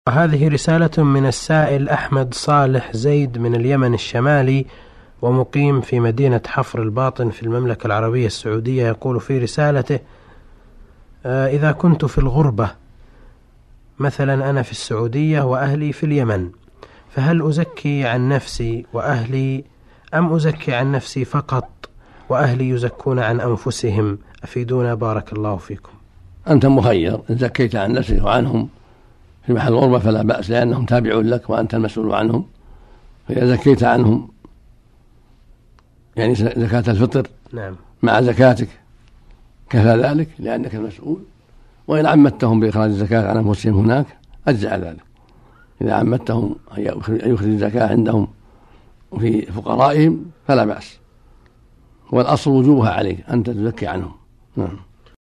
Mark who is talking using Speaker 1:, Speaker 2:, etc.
Speaker 1: وهذه رسالة من السائل أحمد صالح زيد من اليمن الشمالي، ومقيم في مدينة حفر الباطن في المملكة العربية السعودية. يقول في رسالته: إذا كنت في الغربة، مثلا أنا في السعودية وأهلي في اليمن، فهل أزكي عن نفسي وأهلي، أم أزكي عن نفسي فقط وأهلي يزكون عن أنفسهم؟ أفيدونا بارك الله فيكم.
Speaker 2: أنت مخير، إن زكيت عن نفسك وعنهم في محل الغربة فلا بأس، لأنهم تابعون لك وأنت المسؤول عنهم. فإذا زكيت عنهم يعني زكاة الفطر
Speaker 1: نعم
Speaker 2: مع زكاتك كفى ذلك لأنك المسؤول. وإن عمدتهم بإخراج الزكاة عن أنفسهم هناك أجزع ذلك. إذا عمدتهم أن يخرج الزكاة عندهم وفي فقرائهم فلا بأس، والأصل وجوبها عليك أنت تزكي عنهم.